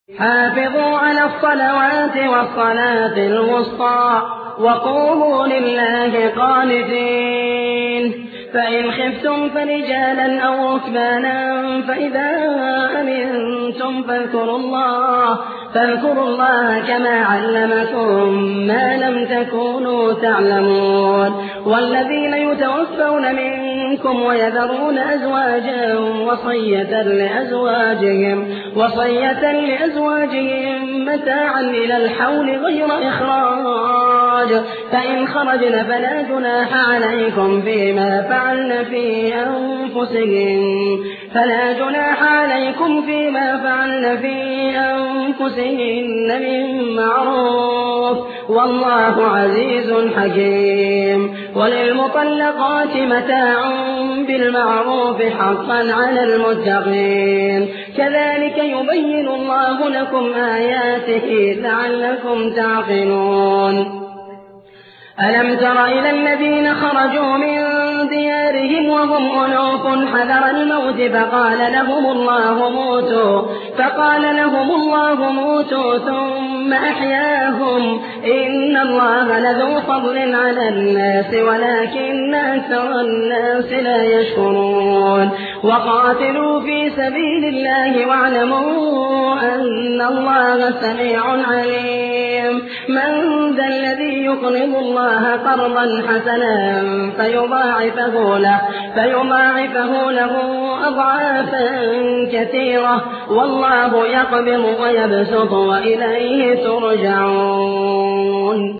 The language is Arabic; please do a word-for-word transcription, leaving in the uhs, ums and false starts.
حافظوا على الصلوات والصلاة الوسطى وقوموا لله قانتين. فإن خفتم فرجالا أو ركبانا فإذا أمنتم فاذكروا الله فاذكروا الله كما علمكم ما لم تكونوا تعلمون. والذين يتوفون منكم ويذرون أزواجا وصية لأزواجهم وصية لأزواجهم متاعا إلى الحول غير إخراج فإن خرجن فلا جناح عليكم فيما فعلن في أنفسهن فلا جناح عليكم فيما فعلن في أنفسهن من معروف والله عزيز حكيم. وللمطلقات متاع بالمعروف حقا على المتقين. كذلك يبين الله لكم آياته لعلكم تعقلون. ألم تر إلى الذين خرجوا من ديارهم وهم ألوف حذر الموت فقال لهم الله موتوا فقال لهم الله موتوا ثم أحياهم إن الله لذو فضل على الناس ولكن أكثر الناس لا يشكرون. وقاتلوا في سبيل الله واعلموا أن الله سميع عليم. من ذا الذي يقرض الله قرضا حسنا فيضاعفه له فيضاعفه له أضعافا كثيرة والله يقبض ويبسط وإليه ترجعون.